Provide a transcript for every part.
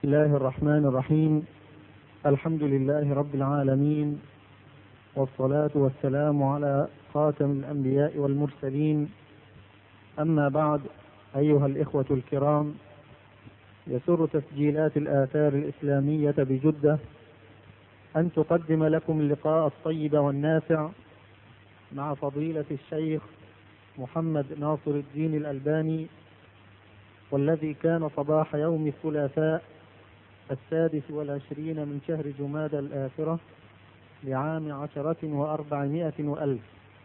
الله الرحمن الرحيم. الحمد لله رب العالمين، والصلاة والسلام على خاتم الأنبياء والمرسلين. أما بعد، أيها الإخوة الكرام، يسر تسجيلات الآثار الإسلامية بجدة أن تقدم لكم اللقاء الطيب والنافع مع فضيلة الشيخ محمد ناصر الدين الألباني، والذي كان صباح يوم الثلاثاء 26 من شهر جمادى الآخرة لعام 10,400,000.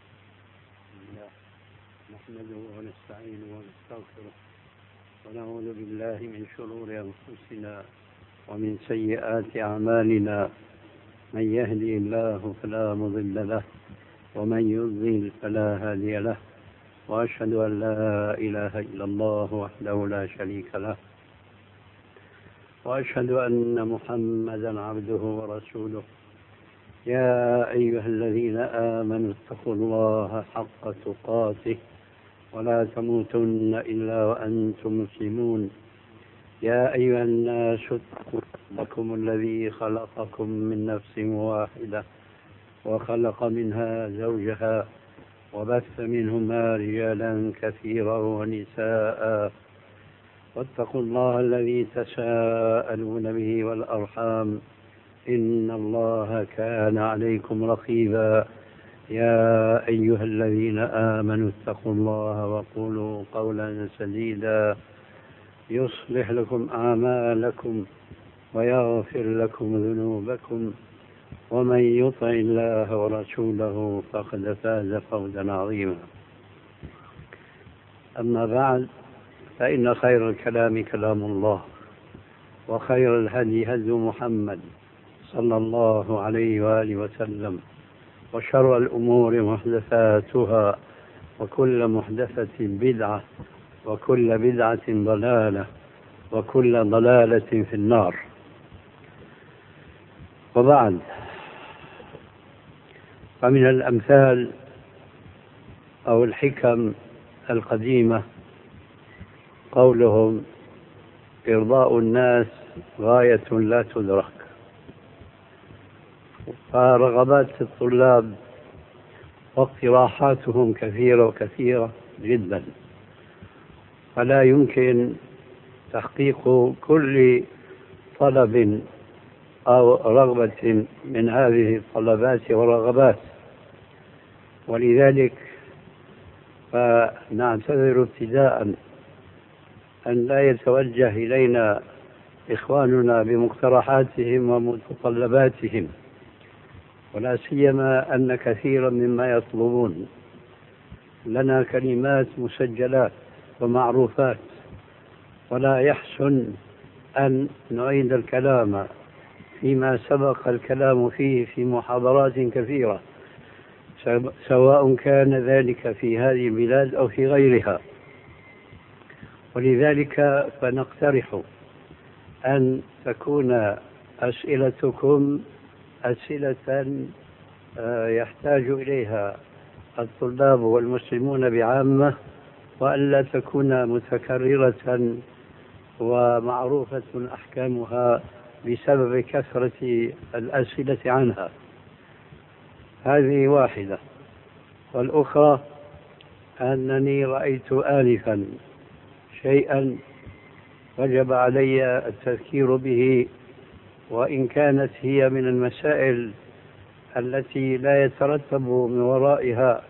نحمده ونستعينه ونستغفره ونعوذ بالله من شرور أنفسنا ومن سيئات أعمالنا، من يهدي الله فلا مضل له ومن يضلل فلا هادي له، وأشهد أن لا إله إلا الله وحده لا شريك له، وأشهد أن محمدا عبده ورسوله. يا أيها الذين آمنوا اتقوا الله حق تقاته ولا تموتن إلا وأنتم مسلمون. يا أيها الناس اتقوا ربكم الذي خلقكم من نفس واحدة وخلق منها زوجها وبث منهما رجالا كثيرا ونساء، واتقوا الله الذي تساءلون به والأرحام إن الله كان عليكم رقيبا. يا أيها الذين آمنوا اتقوا الله وقولوا قولا سديدا يصلح لكم أعمالكم ويغفر لكم ذنوبكم، ومن يطع الله ورسوله فقد فاز فوزا عظيما. أما بعد، فإن خير الكلام كلام الله، وخير الهدي هدي محمد صلى الله عليه وآله وسلم، وشر الأمور محدثاتها، وكل محدثة بدعة، وكل بدعة ضلالة، وكل ضلالة في النار. وبعد، فمن الأمثال أو الحكم القديمة قولهم: إرضاء الناس غاية لا تدرك. فرغبات الطلاب واقتراحاتهم كثيرة وكثيرة جدا، فلا يمكن تحقيق كل طلب أو رغبة من هذه الطلبات والرغبات، ولذلك فنعتذر ابتداء أن لا يتوجه إلينا إخواننا بمقترحاتهم ومتطلباتهم، ولا سيما أن كثيرا مما يطلبون لنا كلمات مسجلات ومعروفات، ولا يحسن أن نعيد الكلام فيما سبق الكلام فيه في محاضرات كثيرة، سواء كان ذلك في هذه البلاد أو في غيرها. ولذلك فنقترح أن تكون أسئلتكم أسئلة يحتاج إليها الطلاب والمسلمون بعامة، وألا تكون متكررة ومعروفة أحكامها بسبب كثرة الأسئلة عنها. هذه واحدة. والأخرى أنني رأيت آنفا شيئا وجب علي التذكير به، وإن كانت هي من المسائل التي لا يترتب من ورائها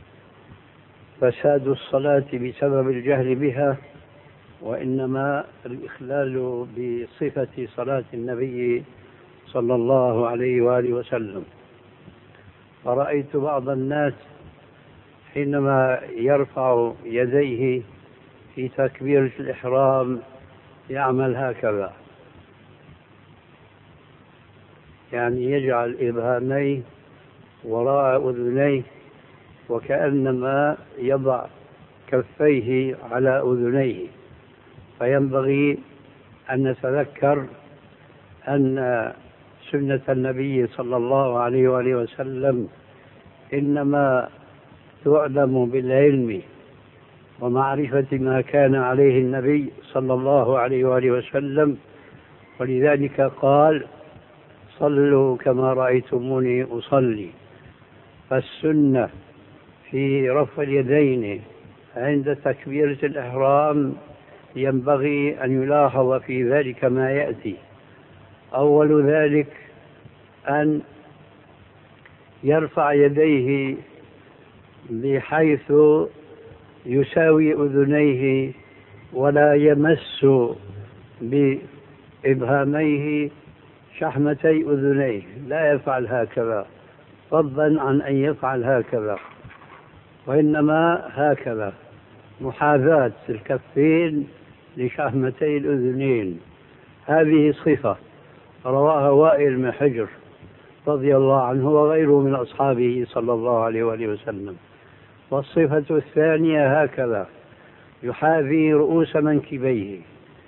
فساد الصلاة بسبب الجهل بها، وإنما الإخلال بصفة صلاة النبي صلى الله عليه وآله وسلم. فرأيت بعض الناس حينما يرفع يديه في تكبيرة الإحرام يعمل هكذا، يعني يجعل إبهاميه وراء أذنيه وكأنما يضع كفيه على أذنيه. فينبغي أن نتذكر أن سنة النبي صلى الله عليه وآله وسلم إنما تعلم بالعلم ومعرفة ما كان عليه النبي صلى الله عليه وآله وسلم، ولذلك قال صلوا كما رأيتموني أصلي. فالسنة في رفع اليدين عند تكبيرة الإحرام ينبغي أن يلاحظ في ذلك ما يأتي. أول ذلك أن يرفع يديه بحيث يساوي أذنيه ولا يمس بإبهاميه شحمتي أذنيه، لا يفعل هكذا فضلا عن أن يفعل هكذا، وإنما هكذا محاذاة الكفين لشحمتي الأذنين. هذه صفة رواها وائل بن حجر رضي الله عنه وغيره من أصحابه صلى الله عليه وآله وسلم. والصفة الثانية هكذا يحاذي رؤوس منكبيه.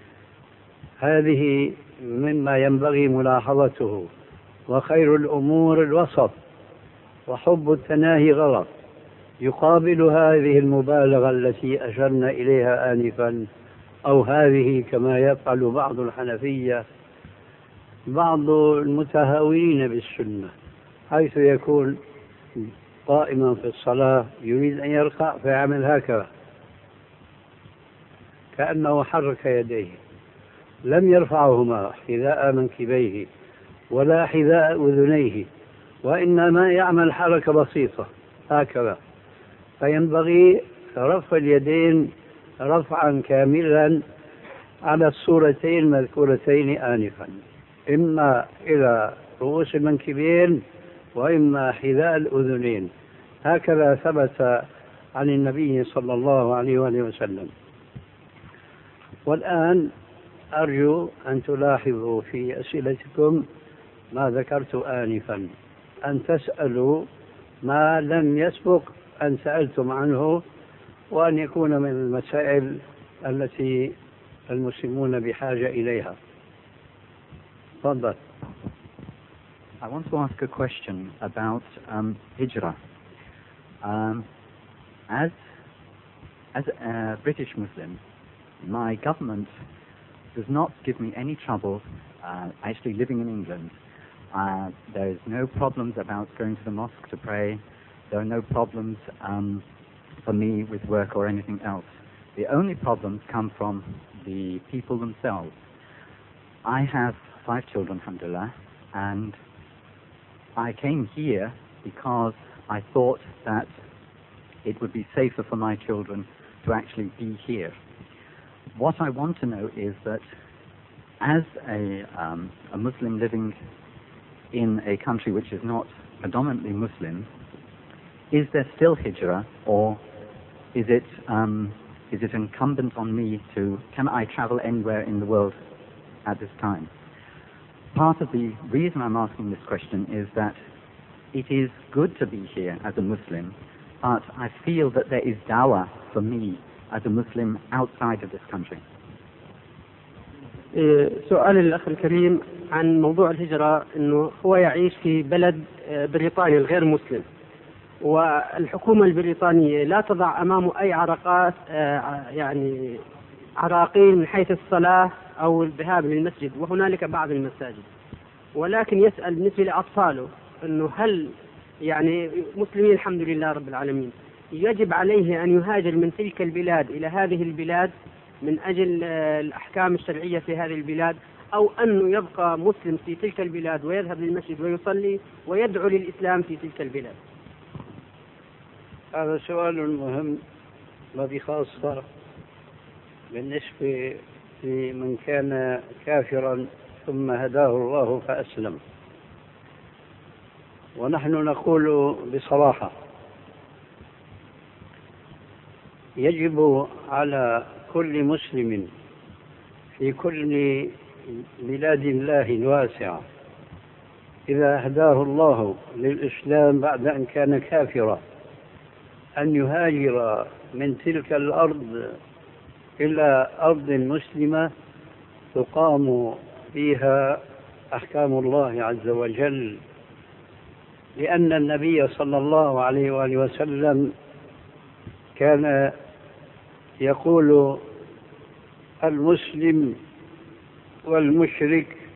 هذه مما ينبغي ملاحظته. وخير الأمور الوسط، وحب التناهي غلط. يقابل هذه المبالغة التي أشرنا إليها آنفا، أو هذه كما يفعل بعض الحنفية بعض المتهاونين بالسنة، حيث يكون قائما في الصلاة يريد أن يركع فيعمل هكذا كأنه حرك يديه، لم يرفعهما حذاء منكبيه ولا حذاء أذنيه، وإنما يعمل حركة بسيطة هكذا. فينبغي رفع اليدين رفعا كاملا على الصورتين المذكورتين آنفا، إما إلى رؤوس المنكبين وإما حذاء الأذنين. هكذا ثبت عن النبي صلى الله عليه وآله وسلم. والآن أرجو أن تلاحظوا في أسئلتكم ما ذكرت آنفا، أن تسألوا ما لم يسبق أن سألتم عنه، وأن يكون من المسائل التي المسلمون بحاجة إليها. تفضل. I want to ask a question about hijrah. As a British Muslim, my government does not give me any trouble actually living in England. There is no problems about going to the mosque to pray. There are no problems for me with work or anything else. The only problems come from the people themselves. I have 5 children, alhamdulillah, and I came here because I thought that it would be safer for my children to actually be here. What I want to know is that as a Muslim living in a country which is not predominantly Muslim, is there still hijrah, or is it incumbent on me can I travel anywhere in the world at this time? Part of the reason I'm asking this question is that it is good to be here as a Muslim, but I feel that there is dawah for me as a Muslim outside of this country. سؤال الأخ الكريم عن موضوع الهجرة، أنه هو يعيش في بلد بريطاني الغير مسلم، والحكومة البريطانية لا تضع أمامه أي عراقات، يعني عراقيل من حيث الصلاة أو الذهاب للمسجد، وهنالك بعض المساجد، ولكن يسأل بالنسبة لأطفاله أنه هل يعني مسلمين الحمد لله رب العالمين يجب عليه أن يهاجر من تلك البلاد إلى هذه البلاد من أجل الأحكام الشرعية في هذه البلاد، أو أنه يبقى مسلم في تلك البلاد ويذهب للمسجد ويصلي ويدعو للإسلام في تلك البلاد؟ هذا سؤال مهم وبخاصة بالنسبة لمن كان كافرا ثم هداه الله فأسلم. ونحن نقول بصراحة يجب على كل مسلم في كل بلاد الله الواسعة إذا هداه الله للإسلام بعد أن كان كافرا أن يهاجر من تلك الأرض إلى أرض مسلمة تقام فيها أحكام الله عز وجل، لأن النبي صلى الله عليه وآله وسلم كان يقول المسلم والمشرك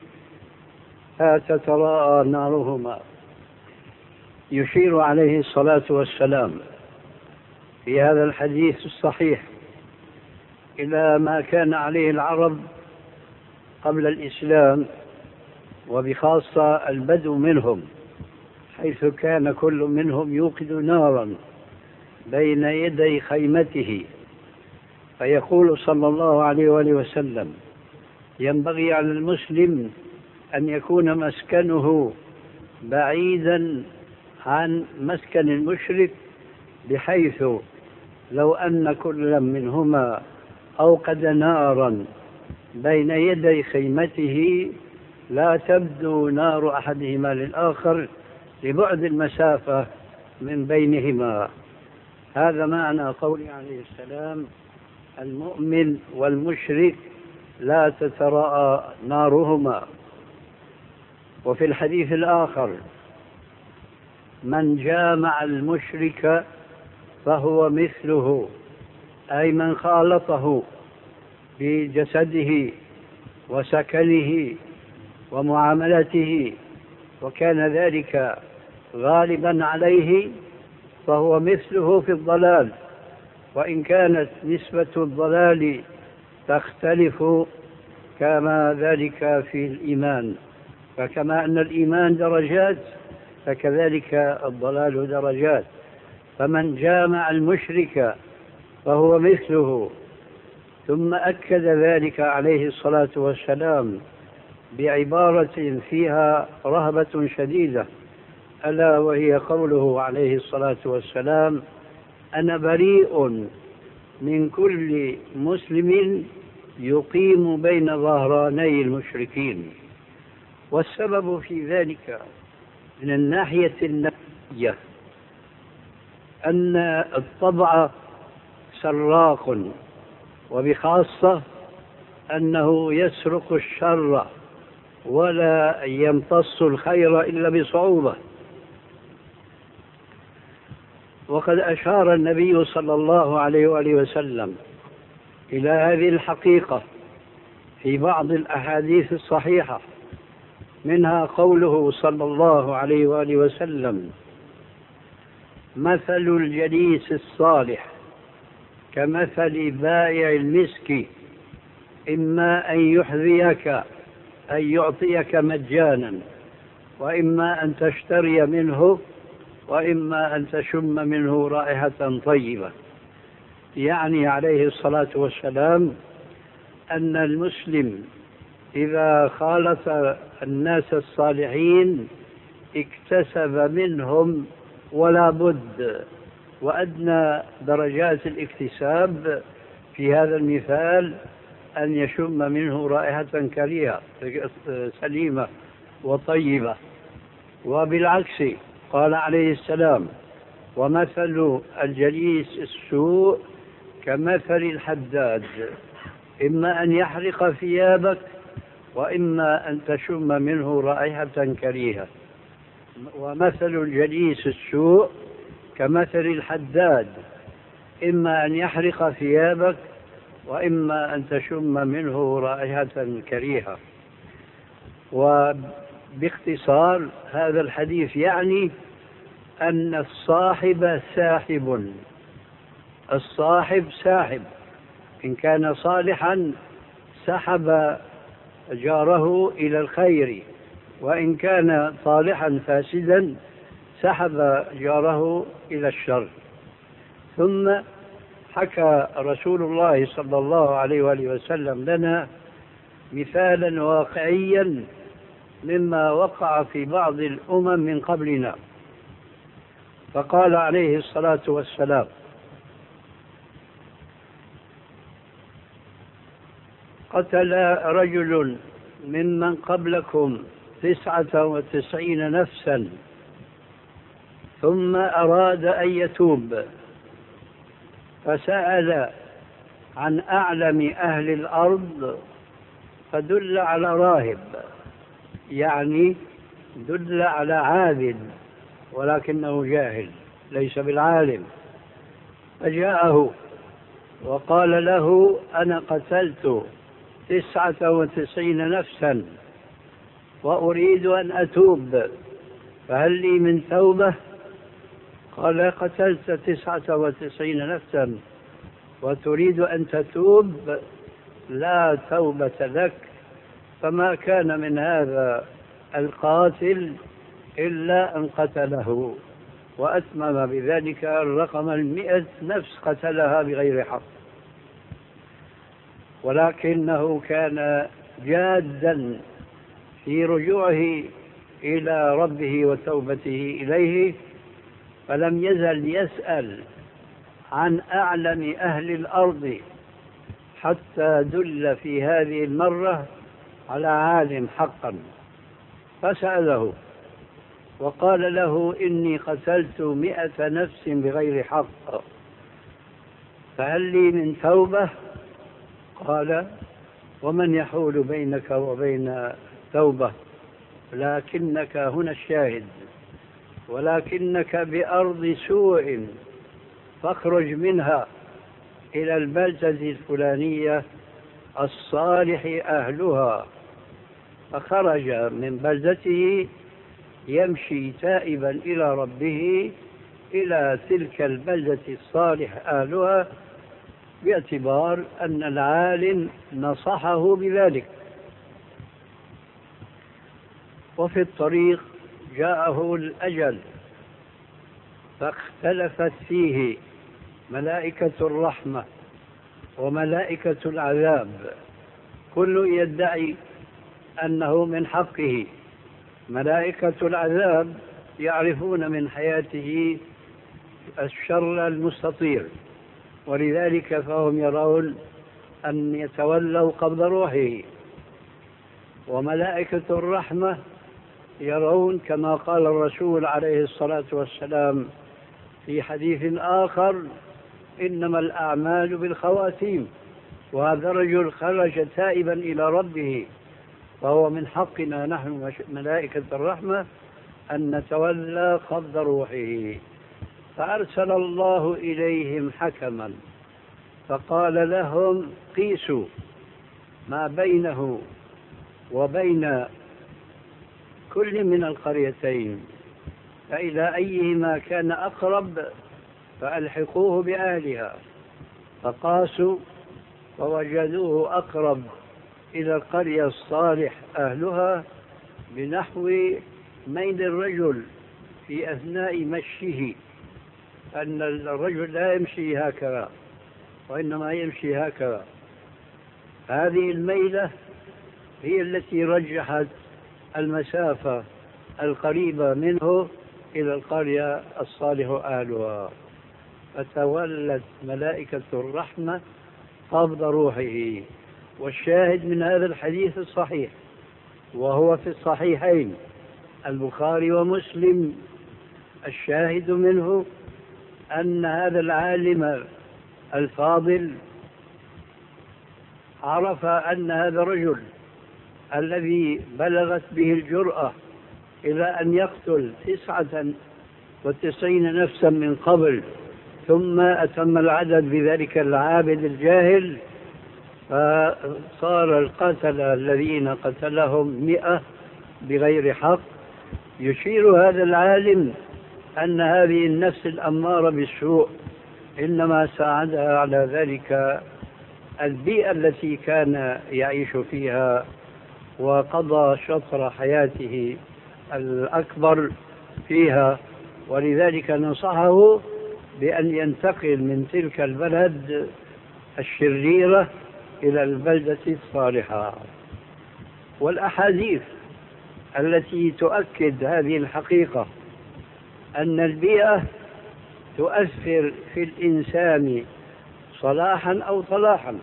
لا تتراءى نارهما. يشير عليه الصلاة والسلام في هذا الحديث الصحيح إلى ما كان عليه العرب قبل الإسلام، وبخاصة البدو منهم، حيث كان كل منهم يوقد نارا بين يدي خيمته، فيقول صلى الله عليه وآله وسلم: ينبغي على المسلم أن يكون مسكنه بعيدا عن مسكن المشرك، بحيث لو أن كل منهما أوقد نارا بين يدي خيمته لا تبدو نار أحدهما للآخر لبعد المسافة من بينهما. هذا معنى قوله عليه السلام: المؤمن والمشرك لا تتراءى نارهما. وفي الحديث الآخر: من جامع المشرك فهو مثله، أي من خالطه بجسده وسكنه ومعاملته وكان ذلك غالبا عليه، فهو مثله في الضلال، وإن كانت نسبة الضلال تختلف كما ذلك في الإيمان. فكما أن الإيمان درجات فكذلك الضلال درجات. فمن جامع المشرك فهو مثله. ثم أكد ذلك عليه الصلاة والسلام بعبارة فيها رهبة شديدة، ألا وهي قوله عليه الصلاة والسلام: أنا بريء من كل مسلم يقيم بين ظهراني المشركين. والسبب في ذلك من الناحية النفسية أن الطبع سراق، وبخاصة أنه يسرق الشر ولا يمتص الخير إلا بصعوبة. وقد أشار النبي صلى الله عليه وآله وسلم إلى هذه الحقيقة في بعض الأحاديث الصحيحة، منها قوله صلى الله عليه وآله وسلم: مثل الجليس الصالح كمثل بائع المسك، إما أن يحذيك أن يعطيك مجانا، وإما أن تشتري منه، وإما أن تشم منه رائحة طيبة. يعني عليه الصلاة والسلام أن المسلم إذا خالط الناس الصالحين اكتسب منهم ولا بد. وأدنى درجات الاكتساب في هذا المثال أن يشم منه رائحة كريهة سليمة وطيبة. وبالعكس قال عليه السلام: ومثل الجليس السوء كمثل الحداد، إما أن يحرق ثيابك، وإما أن تشم منه رائحة كريهة. ومثل الجليس السوء كمثل الحداد، إما أن يحرق ثيابك، وإما أن تشم منه رائحة كريهة. وباختصار هذا الحديث يعني أن الصاحب ساحب، الصاحب ساحب، إن كان صالحا سحب جاره إلى الخير، وإن كان صالحا فاسدا سحب جاره إلى الشر. ثم حكى رسول الله صلى الله عليه وآله وسلم لنا مثالا واقعيا مما وقع في بعض الأمم من قبلنا، فقال عليه الصلاة والسلام: قتل رجل ممن قبلكم 99 نفسا، ثم أراد أن يتوب، فسأل عن أعلم أهل الأرض فدل على راهب، يعني دل على عابد ولكنه جاهل ليس بالعالم. فجاءه وقال له: أنا قتلت 99 نفسا، وأريد أن أتوب، فهل لي من توبة؟ قال: قتلت 99 نفسا وتريد أن تتوب؟ لا توبة لك. فما كان من هذا القاتل إلا أن قتله، وأتمم بذلك الرقم 100 نفس قتلها بغير حق. ولكنه كان جادا في رجوعه إلى ربه وتوبته إليه، فلم يزل يسأل عن أعلم أهل الأرض حتى دل في هذه المرة على عالم حقا، فسأله وقال له: إني قتلت 100 نفس بغير حق، فهل لي من توبة؟ قال: ومن يحول بينك وبين توبة؟ لكنك هنا الشاهد، ولكنك بأرض سوء، فاخرج منها إلى البلدة الفلانية الصالح أهلها. فخرج من بلدته يمشي تائبا إلى ربه إلى تلك البلدة الصالح أهلها، باعتبار أن العالم نصحه بذلك. وفي الطريق جاءه الأجل، فاختلفت فيه ملائكة الرحمة وملائكة العذاب، كل يدعي أنه من حقه. ملائكة العذاب يعرفون من حياته الشر المستطير، ولذلك فهم يرون أن يتولوا قبض روحه. وملائكة الرحمة يرون كما قال الرسول عليه الصلاة والسلام في حديث آخر: إنما الأعمال بالخواتيم. وهذا الرجل خرج تائبا إلى ربه، فهو من حقنا نحن ملائكة الرحمة أن نتولى قبض روحه. فأرسل الله إليهم حكما فقال لهم: قيسوا ما بينه وبين كل من القريتين، فإلى أيهما كان أقرب فألحقوه بأهلها. فقاسوا فوجدوه أقرب إلى القرية الصالح أهلها بنحو ميل الرجل في أثناء مشيه، أن الرجل لا يمشي هكذا وإنما يمشي هكذا. هذه الميلة هي التي رجحت المسافة القريبة منه إلى القرية الصالح أهلها، فتولت ملائكة الرحمة قبض روحه. والشاهد من هذا الحديث الصحيح، وهو في الصحيحين البخاري ومسلم، الشاهد منه أن هذا العالم الفاضل عرف أن هذا الرجل الذي بلغت به الجرأة إلى أن يقتل 99 نفسا من قبل ثم أتم العدد بذلك العابد الجاهل، فصار القتلة الذين قتلهم 100 بغير حق. يشير هذا العالم أن هذه النفس الأمارة بالسوء إنما ساعدها على ذلك البيئة التي كان يعيش فيها، وقضى شطر حياته الأكبر فيها، ولذلك نصحه بأن ينتقل من تلك البلد الشريرة إلى البلدة الصالحة. والأحاديث التي تؤكد هذه الحقيقة أن البيئة تؤثر في الإنسان صلاحا أو صلاحا.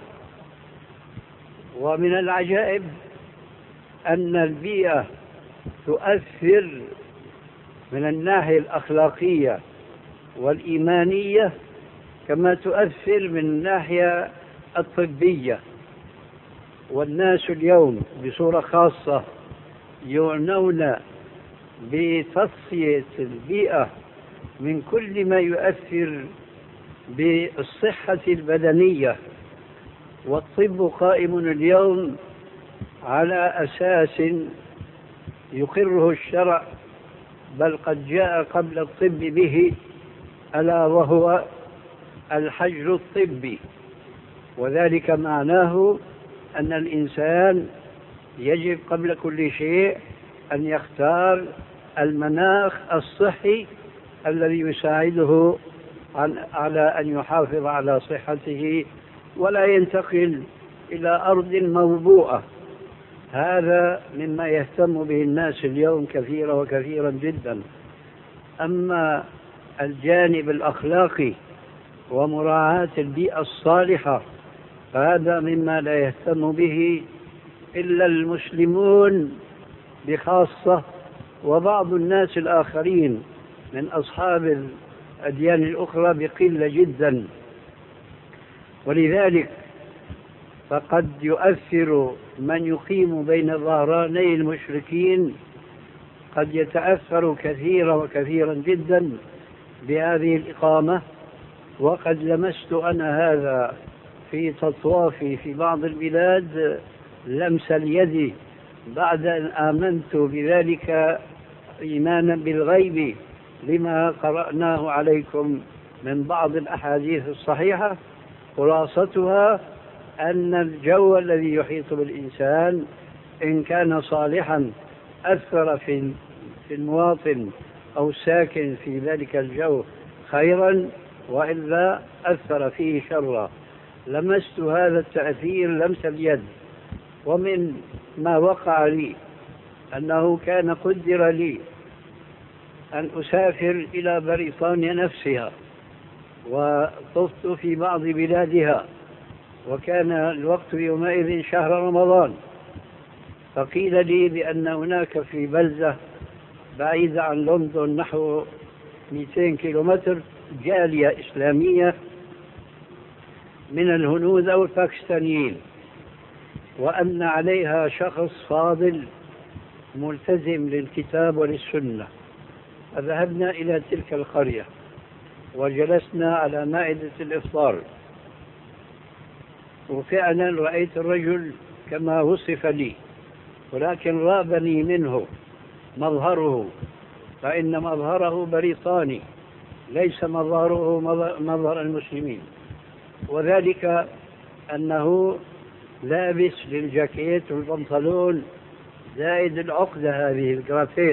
ومن العجائب أن البيئة تؤثر من الناحية الأخلاقية والإيمانية كما تؤثر من الناحية الطبية. والناس اليوم بصورة خاصة يعنون بتصفية البيئة من كل ما يؤثر بالصحة البدنية، والطب قائم اليوم على أساس يقره الشرع، بل قد جاء قبل الطب به، ألا وهو الحجر الطبي. وذلك معناه أن الإنسان يجب قبل كل شيء أن يختار المناخ الصحي الذي يساعده على أن يحافظ على صحته ولا ينتقل إلى أرض موبوءة. هذا مما يهتم به الناس اليوم كثيرا وكثيرا جدا. أما الجانب الأخلاقي ومراعاة البيئة الصالحة فهذا مما لا يهتم به إلا المسلمون بخاصة، وبعض الناس الآخرين من أصحاب الأديان الأخرى بقلة جدا. ولذلك فقد يؤثر من يقيم بين ظهراني المشركين، قد يتأثر كثيرا وكثيرا جدا بهذه الإقامة. وقد لمست أنا هذا في تطوافي في بعض البلاد لمس اليد بعد أن آمنت بذلك إيمانا بالغيب لما قرأناه عليكم من بعض الأحاديث الصحيحة. خلاصتها أن الجو الذي يحيط بالإنسان إن كان صالحا أثر في المواطن أو ساكن في ذلك الجو خيرا، وإلا أثر فيه شرا. لمست هذا التأثير لمس اليد. ومن ما وقع لي أنه كان قدر لي أن أسافر إلى بريطانيا نفسها، وطفت في بعض بلادها، وكان الوقت يومئذ شهر رمضان. فقيل لي بأن هناك في بلدة بعيدة عن لندن نحو 200 كيلومتر جالية إسلامية من الهنود أو الباكستانيين، وأن عليها شخص فاضل ملتزم للكتاب وللسنة. فذهبنا إلى تلك القرية وجلسنا على مائدة الإفطار، وفعلا رأيت الرجل كما وصف لي، ولكن رابني منه مظهره، فإن مظهره بريطاني ليس مظهره مظهر المسلمين. وذلك أنه لابس للجاكيت والبنطلون زائد العقدة هذه الجرافيت،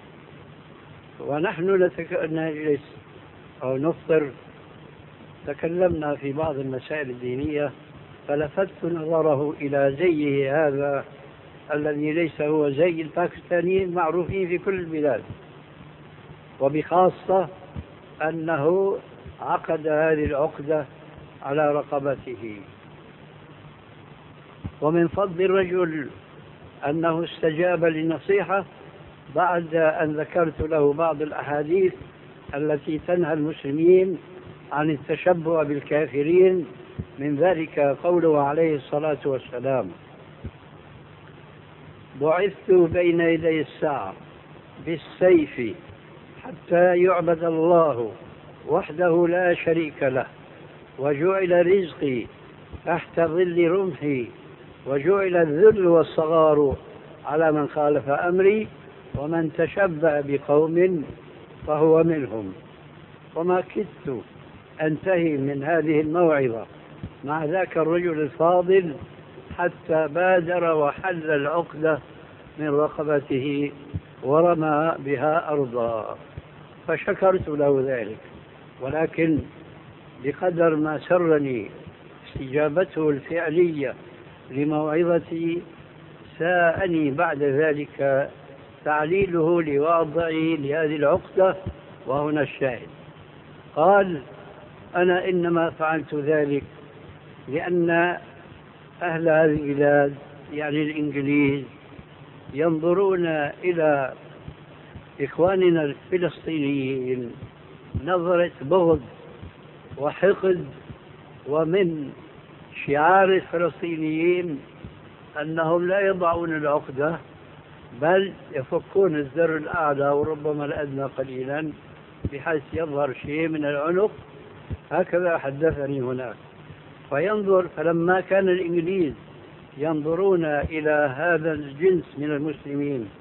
ونحن نجلس أو نفطر. تكلمنا في بعض المسائل الدينية، فلفت نظره إلى زيه هذا الذي ليس هو زي الباكستانيين المعروفين في كل البلاد، وبخاصة أنه عقد هذه العقدة على رقبته. ومن فضل الرجل أنه استجاب للنصيحة بعد أن ذكرت له بعض الأحاديث التي تنهى المسلمين عن التشبه بالكافرين، من ذلك قوله عليه الصلاة والسلام: بعثت بين يدي الساعة بالسيف حتى يعبد الله وحده لا شريك له، وجعل رزقي تحت ظل رمحي، وجعل الذل والصغار على من خالف أمري، ومن تشبه بقوم فهو منهم. وما كدت أنتهي من هذه الموعظة مع ذاك الرجل الفاضل حتى بادر وحل العقدة من رقبته ورمى بها أرضا، فشكرت له ذلك. ولكن بقدر ما سرني استجابته الفعلية لموعظتي، ساءني بعد ذلك تعليله لوضعي لهذه العقدة. وهنا الشاهد: قال: أنا إنما فعلت ذلك لأن أهل هذه البلاد يعني الإنجليز ينظرون إلى إخواننا الفلسطينيين نظرة بغض وحقد، ومن شعار الفلسطينيين أنهم لا يضعون العقدة بل يفكون الزر الأعلى وربما الأدنى قليلا بحيث يظهر شيء من العنق. هكذا حدثني هناك. فلما كان الإنجليز ينظرون إلى هذا الجنس من المسلمين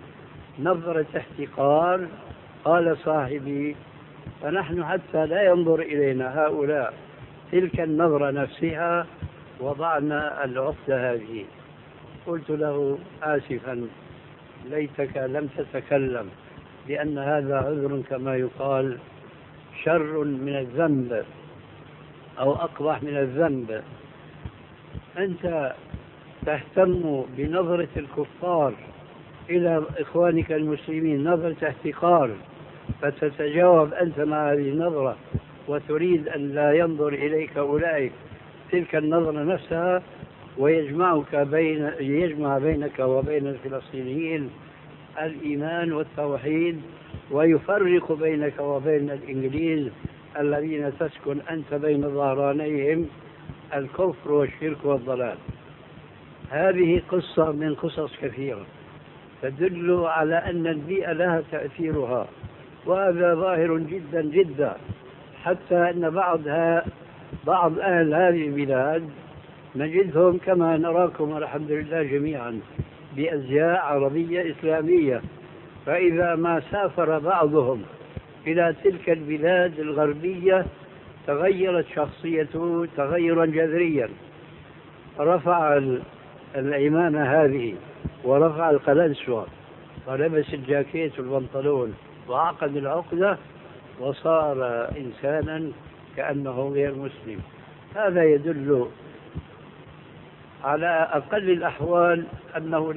نظرة احتقار. قال صاحبي: فنحن حتى لا ينظر إلينا هؤلاء تلك النظرة نفسها وضعنا العقدة هذه. قلت له: آسفا، ليتك لم تتكلم، لأن هذا عذر كما يقال شر من الذنب أو أقبح من الذنب. أنت تهتم بنظرة الكفار إلى إخوانك المسلمين نظرة احتقار، فتتجاوب أنت مع هذه النظرة وتريد أن لا ينظر إليك أولئك تلك النظرة نفسها، ويجمع بينك وبين الفلسطينيين الإيمان والتوحيد، ويفرق بينك وبين الإنجليز الذين تسكن أنت بين ظهرانيهم الكفر والشرك والضلال. هذه قصة من قصص كثيرة تدل على أن البيئة لها تأثيرها، وهذا ظاهر جدا جدا، حتى أن بعض أهل هذه البلاد نجدهم كما نراكم الحمد لله جميعا بأزياء عربية إسلامية، فإذا ما سافر بعضهم إلى تلك البلاد الغربية تغيرت شخصيته تغيرا جذريا، رفع العمامة هذه ورفع القلنسوة ولبس الجاكيت والبنطلون وعقد العقدة وصار إنسانا كأنه غير مسلم. هذا يدل على أقل الأحوال أنه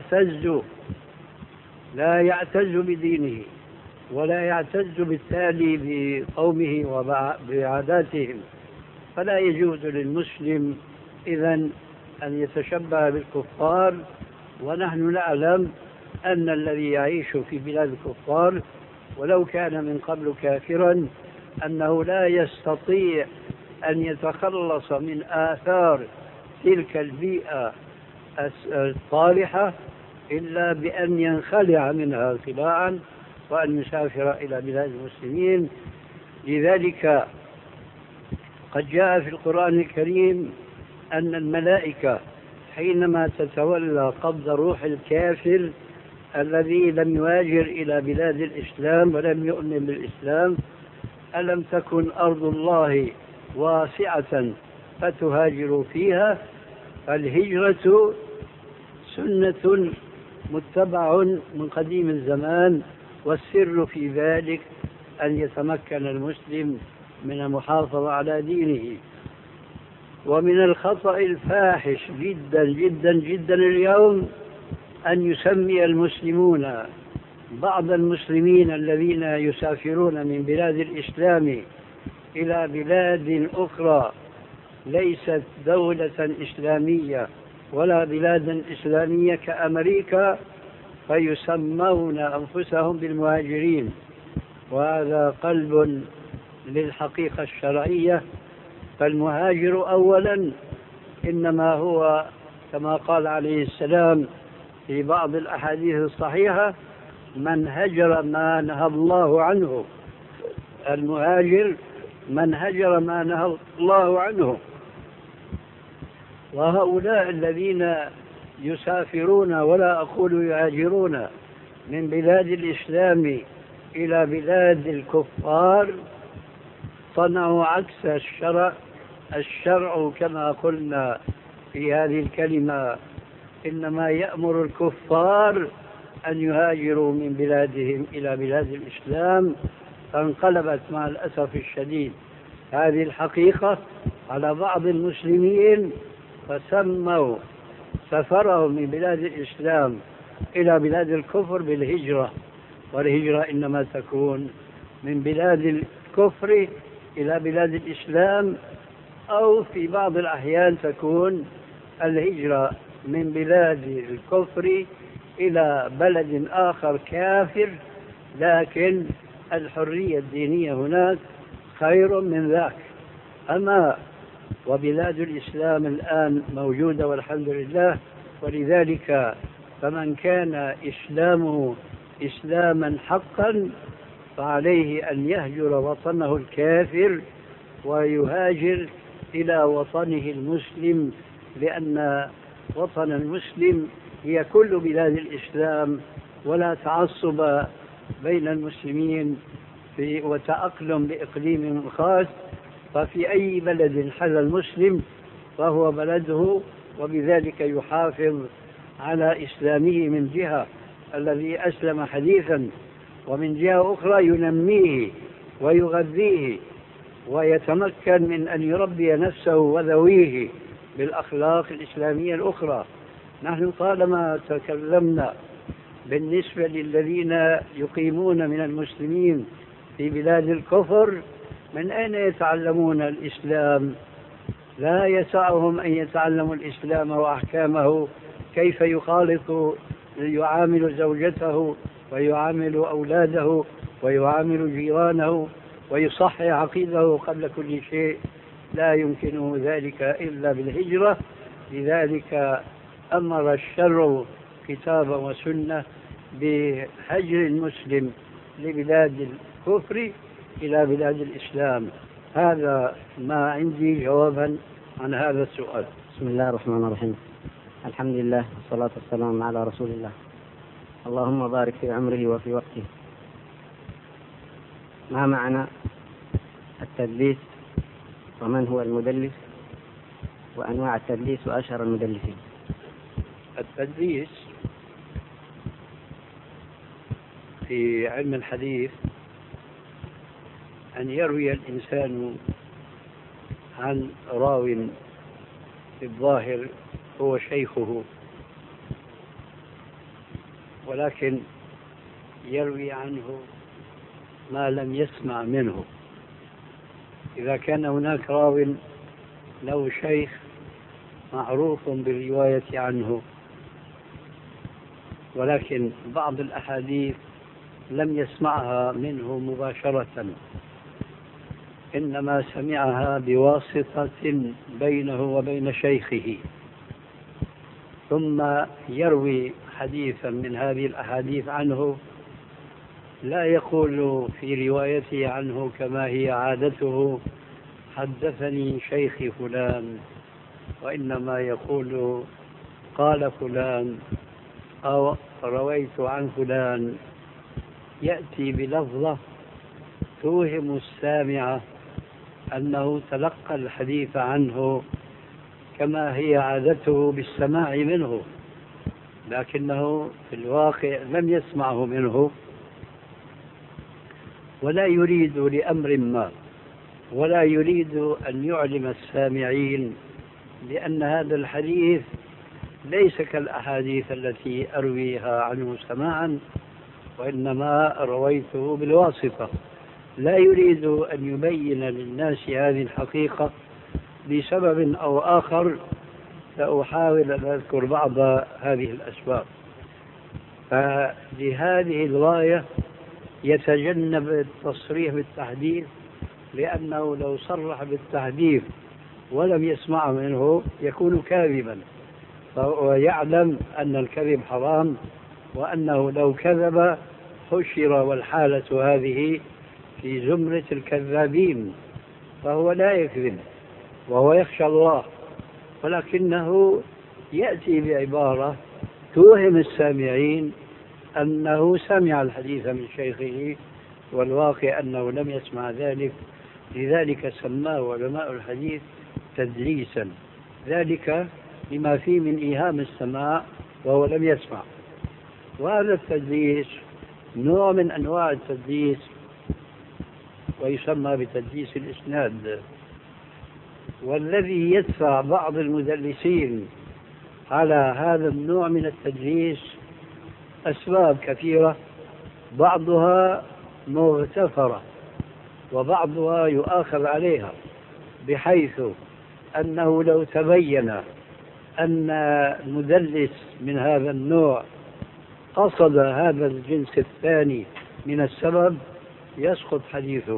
لا يعتز بدينه ولا يعتز بالتالي بقومه وبعاداتهم، فلا يجوز للمسلم إذن أن يتشبه بالكفار. ونحن نعلم أن الذي يعيش في بلاد الكفار ولو كان من قبل كافرا أنه لا يستطيع أن يتخلص من آثار تلك البيئة الصالحة إلا بأن ينخلع منها خلاعا وأن يسافر إلى بلاد المسلمين. لذلك قد جاء في القرآن الكريم أن الملائكة حينما تتولى قبض روح الكافر الذي لم يهاجر إلى بلاد الإسلام ولم يؤمن بالإسلام: ألم تكن أرض الله واسعة فتهاجروا فيها؟ فالهجرة سنة متبع من قديم الزمان، والسر في ذلك أن يتمكن المسلم من المحافظة على دينه. ومن الخطأ الفاحش جدا جدا جدا اليوم أن يسمي المسلمون بعض المسلمين الذين يسافرون من بلاد الإسلام إلى بلاد أخرى ليست دولة إسلامية ولا بلادا إسلامية كأمريكا، فيسمون أنفسهم بالمهاجرين، وهذا قلب للحقيقة الشرعية. فالمهاجر أولا إنما هو كما قال عليه السلام في بعض الأحاديث الصحيحة: من هجر ما نهى الله عنه. المهاجر من هجر ما نهى الله عنه. وهؤلاء الذين يسافرون ولا أقول يهاجرون من بلاد الإسلام إلى بلاد الكفار صنعوا عكس الشرع. الشرع كما قلنا في هذه الكلمة إنما يأمر الكفار أن يهاجروا من بلادهم إلى بلاد الإسلام، فانقلبت مع الأسف الشديد هذه الحقيقة على بعض المسلمين، فسموا سفرهم من بلاد الإسلام إلى بلاد الكفر بالهجرة، والهجرة إنما تكون من بلاد الكفر إلى بلاد الإسلام، أو في بعض الأحيان تكون الهجرة من بلاد الكفر إلى بلد آخر كافر، لكن الحرية الدينية هناك خير من ذاك. أما وبلاد الإسلام الآن موجودة والحمد لله، ولذلك فمن كان إسلامه إسلاما حقا فعليه أن يهجر وطنه الكافر ويهاجر إلى وطنه المسلم، لأن وطن المسلم هي كل بلاد الإسلام، ولا تعصب بين المسلمين وتأقلم بإقليم خاص. ففي أي بلد حل المسلم فهو بلده، وبذلك يحافظ على إسلامه من جهة الذي أسلم حديثا، ومن جهة أخرى ينميه ويغذيه ويتمكن من أن يربي نفسه وذويه بالأخلاق الإسلامية الأخرى. نحن طالما تكلمنا بالنسبة للذين يقيمون من المسلمين في بلاد الكفر، من أين يتعلمون الإسلام؟ لا يسعهم أن يتعلموا الإسلام وأحكامه، كيف يخالط يعامل زوجته ويعامل أولاده ويعامل جيرانه ويصحح عقيدته قبل كل شيء. لا يمكنه ذلك إلا بالهجرة. لذلك أمر الشرع كتابا وسنة بهجر المسلم لبلاد الكفر إلى بلاد الإسلام. هذا ما عندي جوابا عن هذا السؤال. بسم الله الرحمن الرحيم. الحمد لله والصلاة والسلام على رسول الله. اللهم بارك في عمره وفي وقته. ما معنى التدليس، ومن هو المدلس، وأنواع التدليس وأشهر المدلسين؟ التدليس في علم الحديث أن يروي الإنسان عن راو في الظاهر هو شيخه، ولكن يروي عنه ما لم يسمع منه. إذا كان هناك راو له شيخ معروف بالرواية عنه، ولكن بعض الأحاديث لم يسمعها منه مباشرة، إنما سمعها بواسطة بينه وبين شيخه، ثم يروي حديثا من هذه الأحاديث عنه، لا يقول في روايته عنه كما هي عادته حدثني شيخي فلان، وإنما يقول قال فلان أو رويت عن فلان، يأتي بلفظة توهم السامع أنه تلقى الحديث عنه كما هي عادته بالسماع منه، لكنه في الواقع لم يسمعه منه، ولا يريد لأمر ما، ولا يريد أن يعلم السامعين بأن هذا الحديث ليس كالأحاديث التي أرويها عنه سماعا، وإنما رويته بالواسطة. لا يريد أن يبين للناس هذه الحقيقة بسبب أو آخر، سأحاول أن أذكر بعض هذه الأسباب. فلهذه الغاية يتجنب التصريح بالتحديث، لأنه لو صرح بالتحديث ولم يسمع منه يكون كاذبا، فهو يعلم أن الكذب حرام، وأنه لو كذب حشر، والحالة هذه في زمرة الكذابين، فهو لا يكذب وهو يخشى الله، ولكنه يأتي بعبارة توهم السامعين أنه سمع الحديث من شيخه، والواقع أنه لم يسمع ذلك. لذلك سماه علماء الحديث تدليسا، ذلك لما فيه من إيهام السماع وهو لم يسمع. وهذا التدليس نوع من أنواع التدليس، ويسمى بتدليس الإسناد. والذي يدفع بعض المدلسين على هذا النوع من التدليس أسباب كثيرة، بعضها مغتفرة وبعضها يؤاخذ عليها، بحيث أنه لو تبين أن المدلس من هذا النوع قصد هذا الجنس الثاني من السبب يسقط حديثه.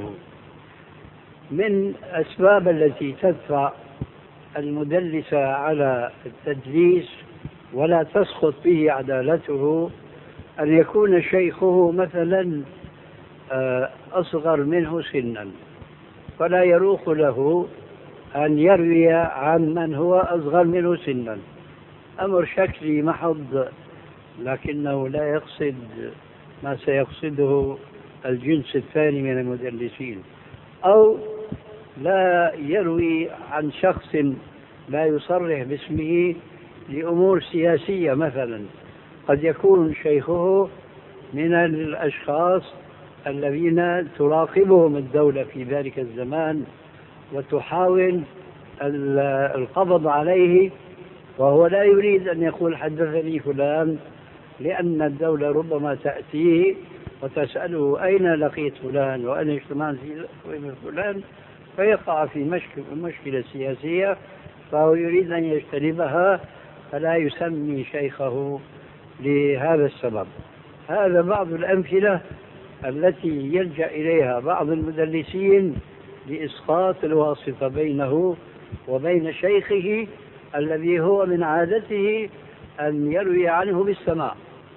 من أسباب التي تدفع المدلس على التدليس ولا تسقط به عدالته أن يكون شيخه مثلا أصغر منه سنا، فلا يروق له أن يروي عن من هو أصغر منه سنا، أمر شكلي محض، لكنه لا يقصد ما سيقصده الجنس الثاني من المدلسين، أو لا يروي عن شخص لا يصرح باسمه لأمور سياسية مثلا، قد يكون شيخه من الأشخاص الذين تراقبهم الدولة في ذلك الزمان وتحاول القبض عليه، وهو لا يريد أن يقول حدثني فلان، لأن الدولة ربما تأتيه وتسأله أين لقيت فلان وأين اجتمعت في فلان، فيقع في مشكلة سياسية، فهو يريد أن يجتنبها فلا يسمي شيخه لهذا السبب. هذا بعض الأمثلة التي يلجأ إليها بعض المدلسين لإسقاط الواسطة بينه وبين شيخه الذي هو من عادته أن يروي عنه بالسماع.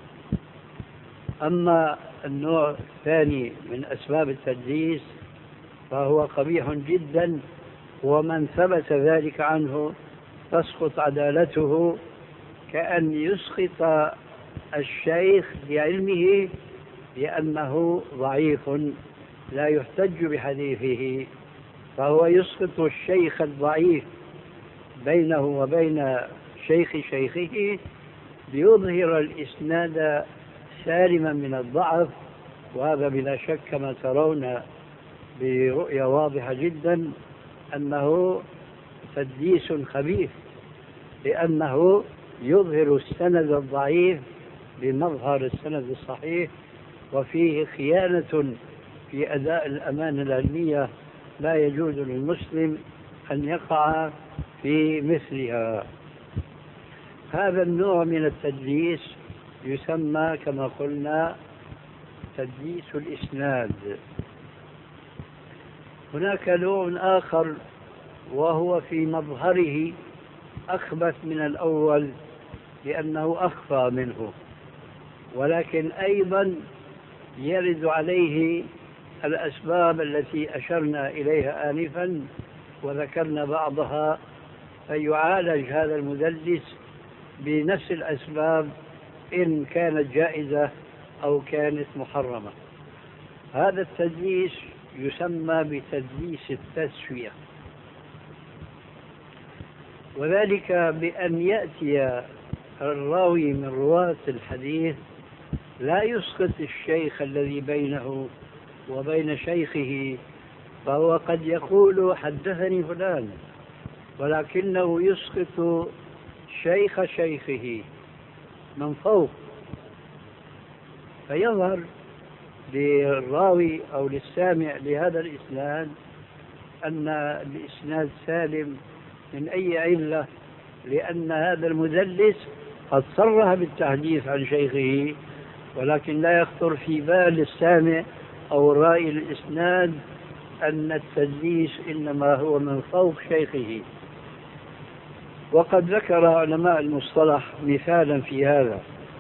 أما النوع الثاني من أسباب التدليس فهو قبيح جدا، ومن ثبت ذلك عنه تسقط عدالته، كأن يسقط الشيخ بعلمه لأنه ضعيف لا يحتج بحديثه، فهو يسقط الشيخ الضعيف بينه وبين شيخه ليظهر الإسناد سالما من الضعف. وهذا بلا شك كما ترون برؤية واضحة جدا أنه تدليس خبيث، لأنه يظهر السند الضعيف بمظهر السند الصحيح، وفيه خيانة في أداء الأمانة العلمية لا يجوز للمسلم أن يقع في مثلها. هذا النوع من التدليس يسمى كما قلنا تدليس الإسناد. هناك نوع آخر وهو في مظهره أخبث من الأول لأنه أخفى منه، ولكن أيضا يرد عليه الأسباب التي أشرنا إليها آنفا وذكرنا بعضها، فيعالج هذا المدلس بنفس الأسباب إن كانت جائزة أو كانت محرمة. هذا التدليس يسمى بتدليس التسوية، وذلك بأن يأتي الراوي من رواة الحديث لا يسقط الشيخ الذي بينه وبين شيخه، فهو قد يقول حدثني فلان، ولكنه يسقط شيخ شيخه من فوق، فيظهر للراوي أو للسامع لهذا الإسناد أن الإسناد سالم من أي علة، لأن هذا المدلس قد صرح بالتحديث عن شيخه، ولكن لا يخطر في بال السامع أو الرائي للإسناد أن التدليس إنما هو من فوق شيخه. وقد ذكر علماء المصطلح مثالا في هذا،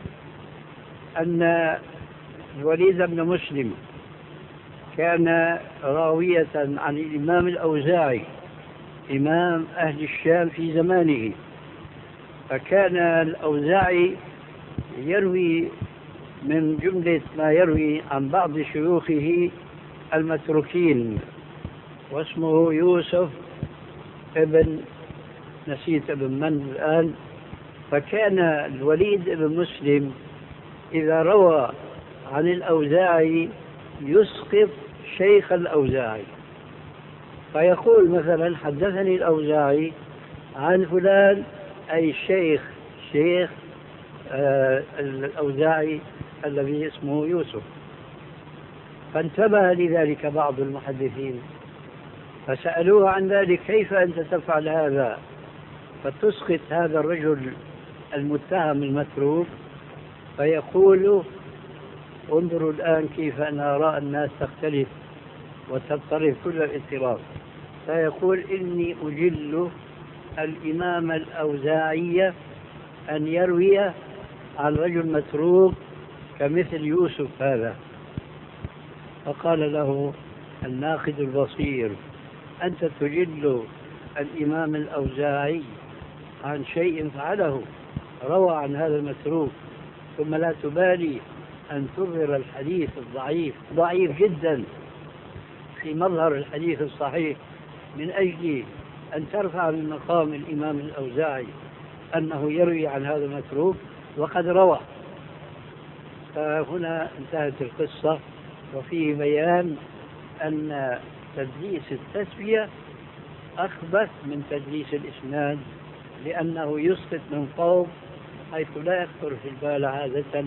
أن الوليد بن مسلم كان راوية عن الإمام الأوزاعي إمام أهل الشام في زمانه، فكان الأوزاعي يروي من جملة ما يروي عن بعض شيوخه المتروكين، واسمه يوسف ابن نسيت ابن من الآن. فكان الوليد بن مسلم إذا روى عن الأوزاعي يسقط شيخ الأوزاعي، فيقول مثلا حدثني الأوزاعي عن فلان، أي شيخ الأوزاعي الذي اسمه يوسف. فانتبه لذلك بعض المحدثين فسألوه عن ذلك، كيف أنت تفعل هذا فتسقط هذا الرجل المتهم المتروك؟ فيقول انظروا الآن كيف أنا أرى الناس تختلف وتضطرب كل الاضطراب، فيقول إني أجل الإمام الأوزاعي أن يروي عن رجل متروك كمثل يوسف هذا. فقال له الناقد البصير أنت تجل الإمام الأوزاعي عن شيء فعله، روى عن هذا المتروك ثم لا تبالي أن تظهر الحديث الضعيف ضعيف جدا في مظهر الحديث الصحيح من أجل أن ترفع من مقام الإمام الأوزاعي أنه يروي عن هذا المتروك وقد روى. فهنا انتهت القصة، وفيه بيان أن تدليس التسوية أخبث من تدليس الإسناد، لأنه يسقط من فوق، حيث لا يخطر في البال عادة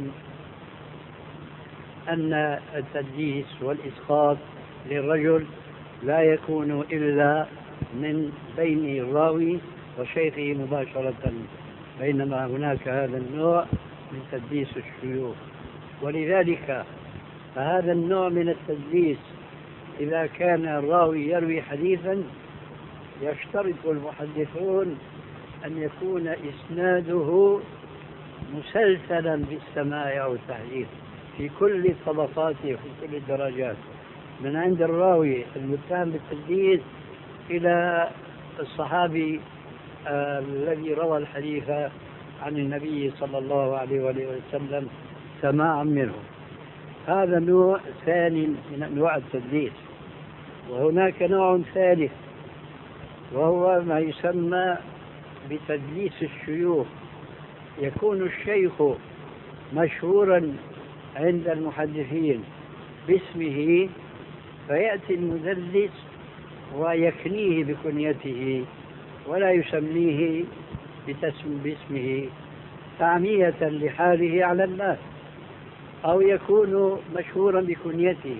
أن التدليس والإسقاط للرجل لا يكون إلا من بين الراوي وشيخه مباشرة، بينما هناك هذا النوع من تدليس الشيوخ. ولذلك فهذا النوع من التدليس إذا كان الراوي يروي حديثا يشترط المحدثون أن يكون إسناده مسلسلا بالسماع أو التحديث في كل طبقاته وفي كل الدرجات، من عند الراوي المتهم بالتدليس إلى الصحابي الذي روى الحديث عن النبي صلى الله عليه وسلم سماعا منه. هذا نوع ثاني من أنواع التدليس. وهناك نوع ثالث وهو ما يسمى بتدليس الشيوخ. يكون الشيخ مشهورا عند المحدثين باسمه، فيأتي المدلس ويكنيه بكنيته ولا يسميه باسمه تعمية لحاله على الناس، أو يكون مشهورا بكنيته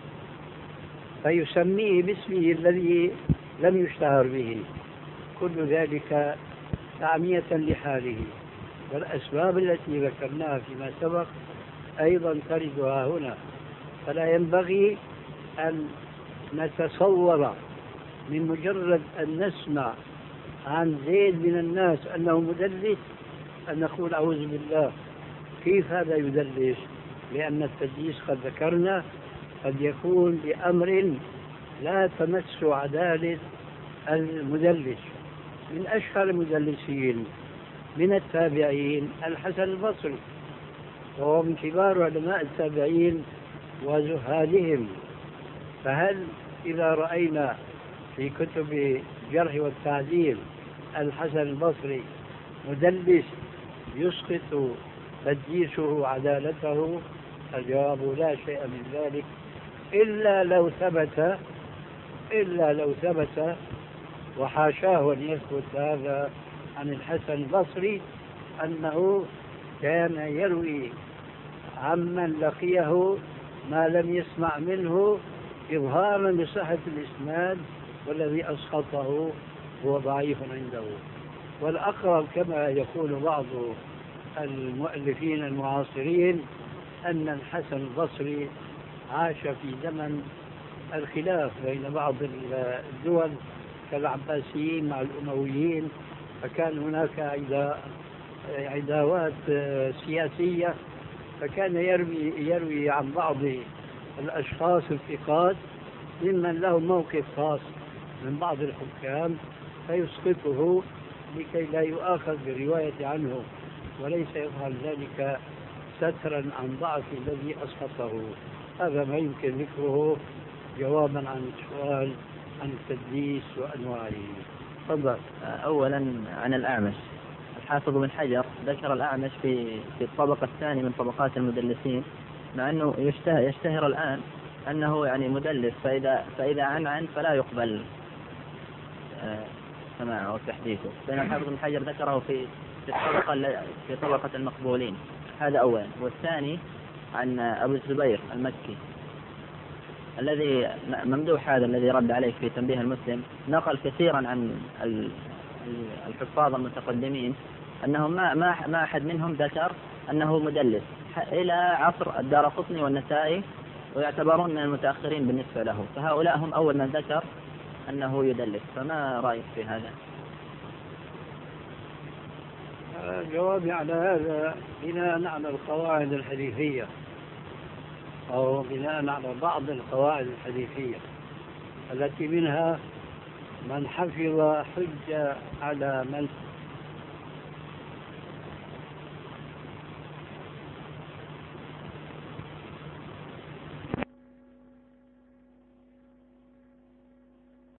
فيسميه باسمه الذي لم يشتهر به، كل ذلك تعمية لحاله. والأسباب التي ذكرناها فيما سبق أيضا تردها هنا، فلا ينبغي أن نتصور من مجرد أن نسمع عن زيد من الناس أنه مدلس أن نقول أعوذ بالله كيف هذا يدلس، لأن التدليس قد ذكرنا قد يكون بأمر لا تمس عدالة المدلس. من أشهر المدلسين من التابعين الحسن البصري، وهو من كبار علماء التابعين وزهادهم. فهل إذا رأينا في كتب الجرح والتعديل الحسن البصري مدلس يسقط تدليسه عدالته؟ الجواب لا شيء من ذلك، إلا لو ثبت وحاشاه أن يثبت هذا عن الحسن البصري أنه كان يروي عمن لقيه ما لم يسمع منه إظهارا لصحة الإسناد، والذي أسقطه هو ضعيف عنده. والأقرب كما يقول بعض المؤلفين المعاصرين أن الحسن البصري عاش في زمن الخلاف بين بعض الدول كالعباسيين مع الأمويين، فكان هناك عداوات سياسية، فكان يروي عن بعض الأشخاص الثقات ممن له موقف خاص من بعض الحكام فيسقطه لكي لا يؤاخذ بالرواية عنه، وليس يظهر ذلك سترا عن ضعف الذي أسقطه. هذا ما يمكن ذكره جوابا عن السؤال عن التدليس وأنواعه. تفضل. أولا عن الأعمش، الحافظ بن حجر ذكر الأعمش في الطبقة الثانية من طبقات المدلسين، مع أنه يشتهر الآن أنه يعني مدلس، فإذا عن فلا يقبل سماعه أو تحديثه، بين الحافظ بن حجر ذكره في طبقة المقبولين. هذا أولا. والثاني عن أبو الزبير المكي الذي ممدوح، هذا الذي رد عليه في تنبيه المسلم، نقل كثيرا عن الحفاظ المتقدمين أنهم ما أحد منهم ذكر أنه مدلس إلى عصر الدارقطني والنسائي، ويعتبرون من المتأخرين بالنسبة له، فهؤلاء هم أول من ذكر أنه يدلس. فما رأيك في هذا؟ جوابي على هذا بناء على القواعد الحديثية، أو بناء على بعض القواعد الحديثية التي منها من حفظ حجة على من